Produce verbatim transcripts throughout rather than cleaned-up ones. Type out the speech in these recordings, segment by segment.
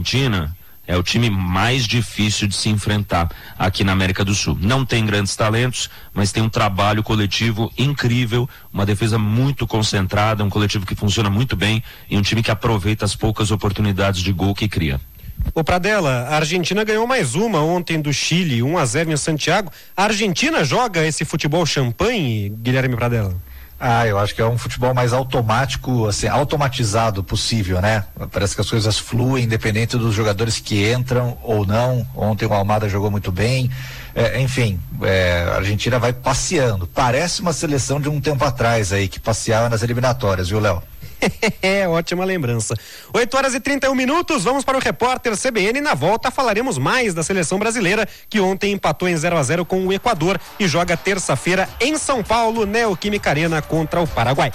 Argentina é o time mais difícil de se enfrentar aqui na América do Sul. Não tem grandes talentos, mas tem um trabalho coletivo incrível, uma defesa muito concentrada, um coletivo que funciona muito bem e um time que aproveita as poucas oportunidades de gol que cria. Ô Pradella, a Argentina ganhou mais uma ontem do Chile, um a zero em Santiago. A Argentina joga esse futebol champanhe, Guilherme Pradella? Ah, eu acho que é um futebol mais automático, assim, automatizado possível, né? Parece que as coisas fluem, independente dos jogadores que entram ou não. Ontem o Almada jogou muito bem. É, enfim, é, a Argentina vai passeando. Parece uma seleção de um tempo atrás aí, que passeava nas eliminatórias, viu, Léo? É, ótima lembrança. oito horas e trinta e um minutos, vamos para o repórter C B N. Na volta falaremos mais da seleção brasileira, que ontem empatou em zero a zero com o Equador e joga terça-feira em São Paulo, Neoquímica Arena, contra o Paraguai.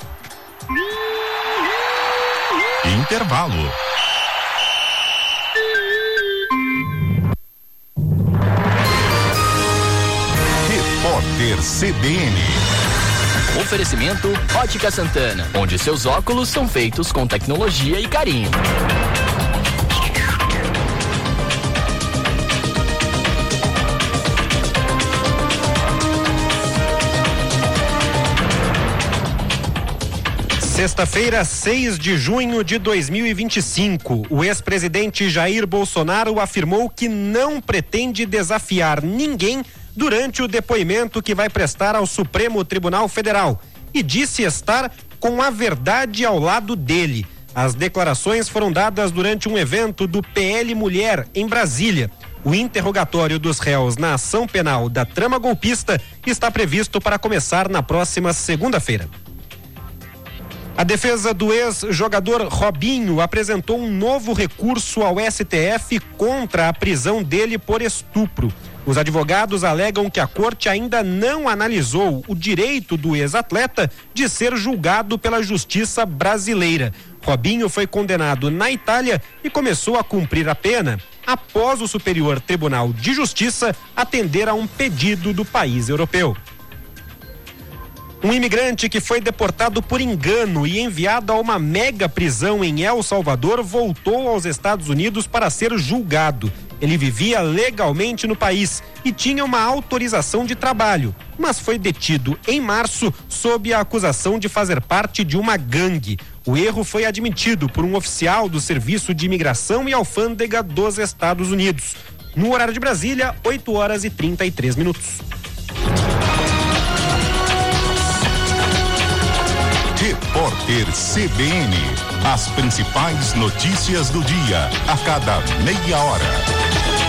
Intervalo. Repórter C B N. Oferecimento Ótica Santana, onde seus óculos são feitos com tecnologia e carinho. Sexta-feira, seis de junho de dois mil e vinte e cinco, o ex-presidente Jair Bolsonaro afirmou que não pretende desafiar ninguém durante o depoimento que vai prestar ao Supremo Tribunal Federal e disse estar com a verdade ao lado dele. As declarações foram dadas durante um evento do P L Mulher em Brasília. O interrogatório dos réus na ação penal da trama golpista está previsto para começar na próxima segunda-feira. A defesa do ex-jogador Robinho apresentou um novo recurso ao S T F contra a prisão dele por estupro. Os advogados alegam que a corte ainda não analisou o direito do ex-atleta de ser julgado pela justiça brasileira. Robinho foi condenado na Itália e começou a cumprir a pena após o Superior Tribunal de Justiça atender a um pedido do país europeu. Um imigrante que foi deportado por engano e enviado a uma mega prisão em El Salvador voltou aos Estados Unidos para ser julgado. Ele vivia legalmente no país e tinha uma autorização de trabalho, mas foi detido em março sob a acusação de fazer parte de uma gangue. O erro foi admitido por um oficial do Serviço de Imigração e Alfândega dos Estados Unidos. No horário de Brasília, oito horas e trinta e três minutos. Repórter C B N. As principais notícias do dia, a cada meia hora.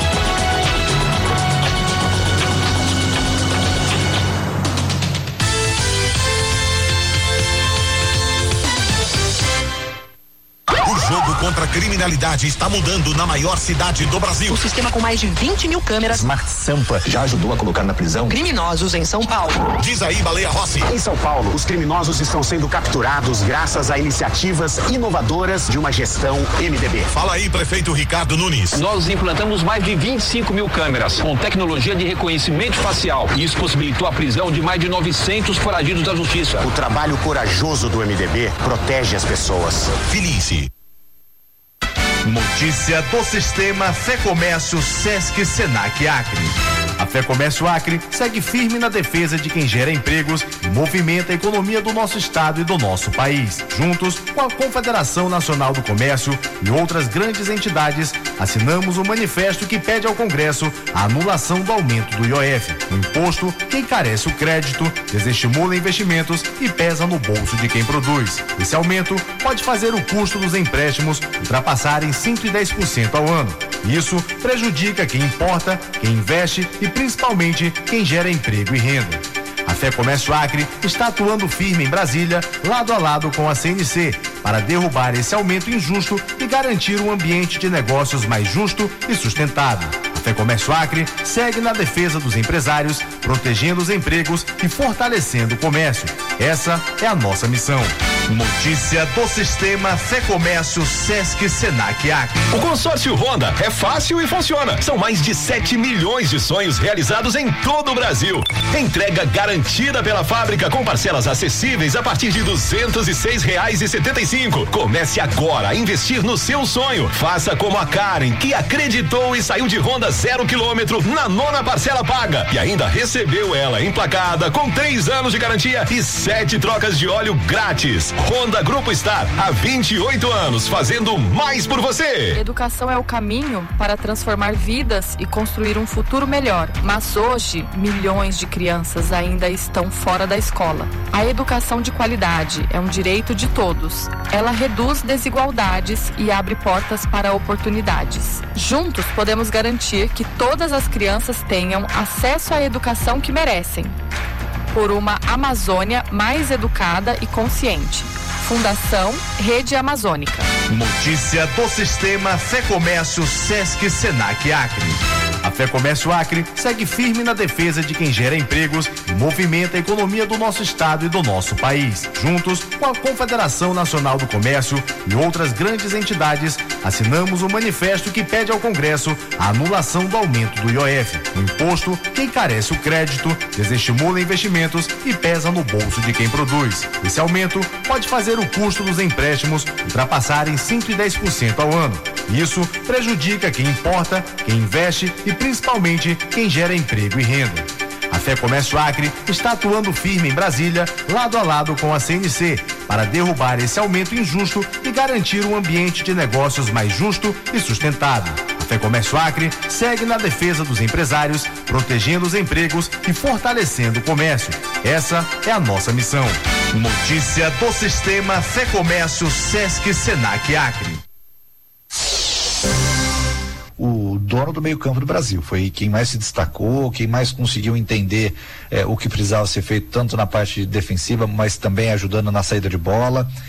O jogo contra a criminalidade está mudando na maior cidade do Brasil. O sistema com mais de vinte mil câmeras Smart Sampa já ajudou a colocar na prisão criminosos em São Paulo. Diz aí, Baleia Rossi. Em São Paulo, os criminosos estão sendo capturados graças a iniciativas inovadoras de uma gestão M D B. Fala aí, prefeito Ricardo Nunes. Nós implantamos mais de vinte e cinco mil câmeras com tecnologia de reconhecimento facial. Isso possibilitou a prisão de mais de novecentos foragidos da justiça. O trabalho corajoso do M D B protege as pessoas. Felice. Notícia do Sistema Fé Comércio Sesc Senac Acre. A Fé Comércio Acre segue firme na defesa de quem gera empregos e movimenta a economia do nosso estado e do nosso país. Juntos com a Confederação Nacional do Comércio e outras grandes entidades, assinamos um manifesto que pede ao Congresso a anulação do aumento do I O F, um imposto que encarece o crédito, desestimula investimentos e pesa no bolso de quem produz. Esse aumento pode fazer o custo dos empréstimos ultrapassarem cento e dez por cento ao ano. Isso prejudica quem importa, quem investe e principalmente quem gera emprego e renda. A Fé Comércio Acre está atuando firme em Brasília, lado a lado com a C N C, para derrubar esse aumento injusto e garantir um ambiente de negócios mais justo e sustentável. A Fé Comércio Acre segue na defesa dos empresários, protegendo os empregos e fortalecendo o comércio. Essa é a nossa missão. Notícia do Sistema Fé Comércio Sesc Senac Acre. O consórcio Honda é fácil e funciona. São mais de sete milhões de sonhos realizados em todo o Brasil. Entrega garantida pela fábrica com parcelas acessíveis a partir de duzentos e seis reais e setenta e cinco. Comece agora a investir no seu sonho. Faça como a Karen, que acreditou e saiu de Honda zero quilômetro na nona parcela paga e ainda recebeu ela emplacada com três anos de garantia e sete trocas de óleo grátis. Honda Grupo Star, há vinte e oito anos, fazendo mais por você. Educação é o caminho para transformar vidas e construir um futuro melhor. Mas hoje, milhões de crianças ainda estão fora da escola. A educação de qualidade é um direito de todos. Ela reduz desigualdades e abre portas para oportunidades. Juntos podemos garantir que todas as crianças tenham acesso à educação que merecem. Por uma Amazônia mais educada e consciente. Fundação Rede Amazônica. Notícia do Sistema Fé Comércio Sesc Senac Acre. A Fé Comércio Acre segue firme na defesa de quem gera empregos e movimenta a economia do nosso estado e do nosso país. Juntos com a Confederação Nacional do Comércio e outras grandes entidades, assinamos um manifesto que pede ao Congresso a anulação do aumento do I O F, um imposto que encarece o crédito, desestimula investimentos e pesa no bolso de quem produz. Esse aumento pode fazer o custo dos empréstimos ultrapassarem cinco e dez por cento ao ano. Isso prejudica quem importa, quem investe e principalmente quem gera emprego e renda. A Fé Comércio Acre está atuando firme em Brasília, lado a lado com a C N C, para derrubar esse aumento injusto e garantir um ambiente de negócios mais justo e sustentável. A Fé Comércio Acre segue na defesa dos empresários, protegendo os empregos e fortalecendo o comércio. Essa é a nossa missão. Notícia do Sistema Fé Comércio Sesc Senac Acre. O dono do meio-campo do Brasil foi quem mais se destacou, quem mais conseguiu entender eh, o que precisava ser feito tanto na parte defensiva, mas também ajudando na saída de bola.